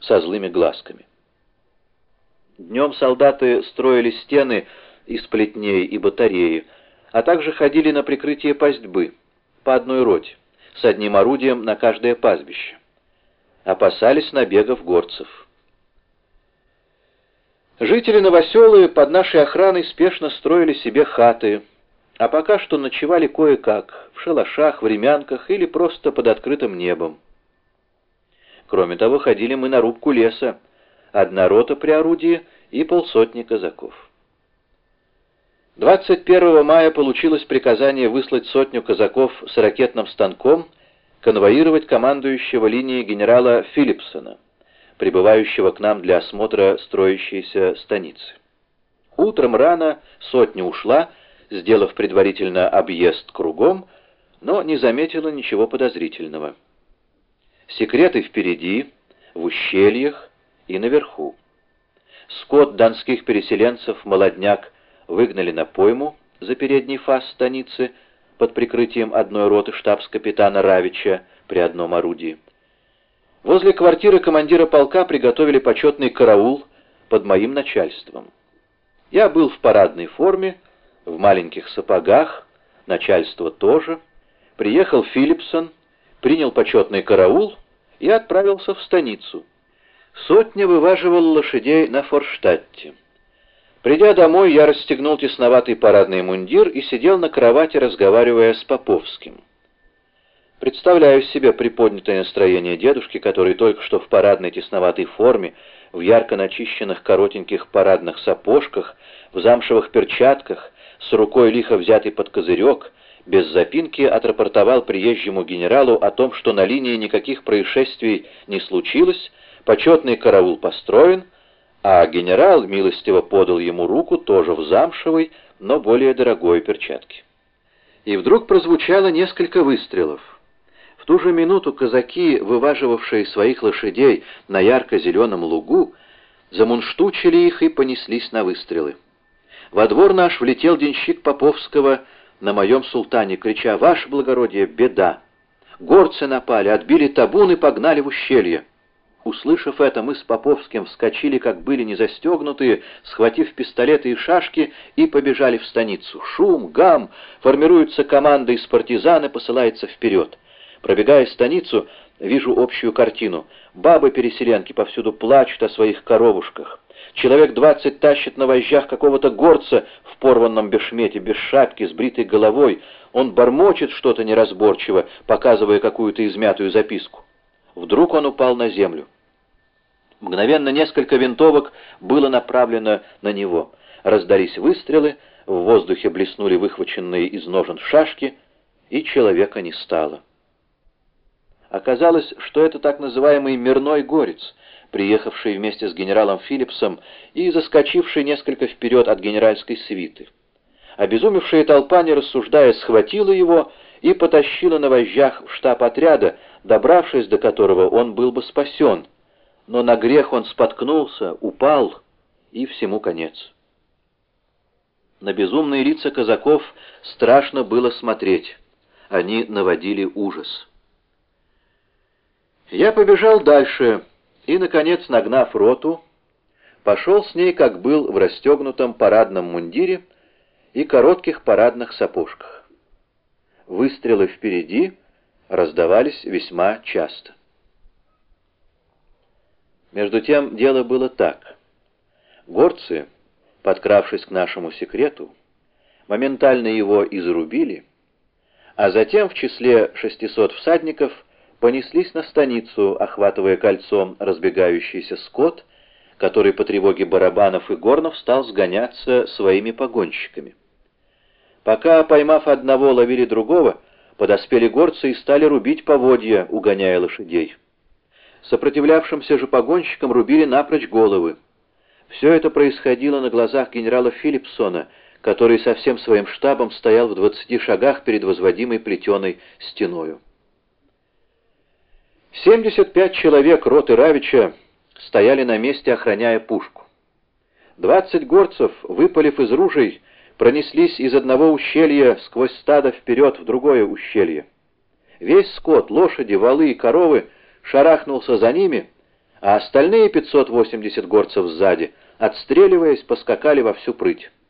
со злыми глазками. Днем солдаты строили стены из плетней и батареи, а также ходили на прикрытие пастьбы, по одной роте, с одним орудием на каждое пастбище. Опасались набегов горцев. Жители Новоселы под нашей охраной спешно строили себе хаты, а пока что ночевали кое-как, в шалашах, времянках или просто под открытым небом. Кроме того, ходили мы на рубку леса, одна рота при орудии и полсотни казаков. 21 мая получилось приказание выслать 100 казаков с ракетным станком конвоировать командующего линией генерала Филлипсона, прибывающего к нам для осмотра строящейся станицы. Утром рано 100 ушла, сделав предварительно объезд кругом, но не заметила ничего подозрительного. Секреты впереди, в ущельях и наверху. Скот донских переселенцев, молодняк, выгнали на пойму за передний фас станицы под прикрытием одной роты штабс-капитана Равича при одном орудии. Возле квартиры командира полка приготовили почетный караул под моим начальством. Я был в парадной форме, в маленьких сапогах, начальство тоже. Приехал Филлипсон, принял почетный караул и отправился в станицу. 100 вываживала лошадей на Форштадте. Придя домой, я расстегнул тесноватый парадный мундир и сидел на кровати, разговаривая с Поповским. Представляю себе приподнятое настроение дедушки, который только что в парадной тесноватой форме, в ярко начищенных коротеньких парадных сапожках, в замшевых перчатках, с рукой лихо взятой под козырек, без запинки отрапортовал приезжему генералу о том, что на линии никаких происшествий не случилось, почетный караул построен, а генерал милостиво подал ему руку, тоже в замшевой, но более дорогой перчатке. И вдруг прозвучало несколько выстрелов. В ту же минуту казаки, вываживавшие своих лошадей на ярко-зеленом лугу, замунштучили их и понеслись на выстрелы. Во двор наш влетел денщик Поповского на моем султане, крича: «Ваше благородие, беда! Горцы напали, отбили табун и погнали в ущелье!» Услышав это, мы с Поповским вскочили, как были незастегнутые, схватив пистолеты и шашки, и побежали в станицу. Шум, гам, формируются команды из партизан и посылается вперед. Пробегая станицу, вижу общую картину. Бабы-переселенки повсюду плачут о своих коровушках. Человек 20 тащит на вожжах какого-то горца в порванном бешмете, без шапки, с бритой головой. Он бормочет что-то неразборчиво, показывая какую-то измятую записку. Вдруг он упал на землю. Мгновенно несколько винтовок было направлено на него. Раздались выстрелы, в воздухе блеснули выхваченные из ножен шашки, и человека не стало. Оказалось, что это так называемый мирной горец, приехавший вместе с генералом Филлипсом и заскочивший несколько вперед от генеральской свиты. Обезумевшая толпа, не рассуждая, схватила его и потащила на вожжах в штаб отряда, добравшись до которого он был бы спасен. Но на грех он споткнулся, упал, и всему конец. На безумные лица казаков страшно было смотреть. Они наводили ужас. Я побежал дальше и, наконец, нагнав роту, пошел с ней, как был, в расстегнутом парадном мундире и коротких парадных сапожках. Выстрелы впереди раздавались весьма часто. Между тем дело было так. Горцы, подкравшись к нашему секрету, моментально его изрубили, а затем в числе 600 всадников понеслись на станицу, охватывая кольцом разбегающийся скот, который по тревоге барабанов и горнов стал сгоняться своими погонщиками. Пока, поймав одного, ловили другого, подоспели горцы и стали рубить поводья, угоняя лошадей. Сопротивлявшимся же погонщикам рубили напрочь головы. Все это происходило на глазах генерала Филлипсона, который со всем своим штабом стоял в 20 шагах перед возводимой плетеной стеною. 75 человек роты Равича стояли на месте, охраняя пушку. 20 горцев, выпалив из ружей, пронеслись из одного ущелья сквозь стадо вперед в другое ущелье. Весь скот, лошади, волы и коровы шарахнулся за ними, а остальные 580 горцев сзади, отстреливаясь, поскакали во всю прыть.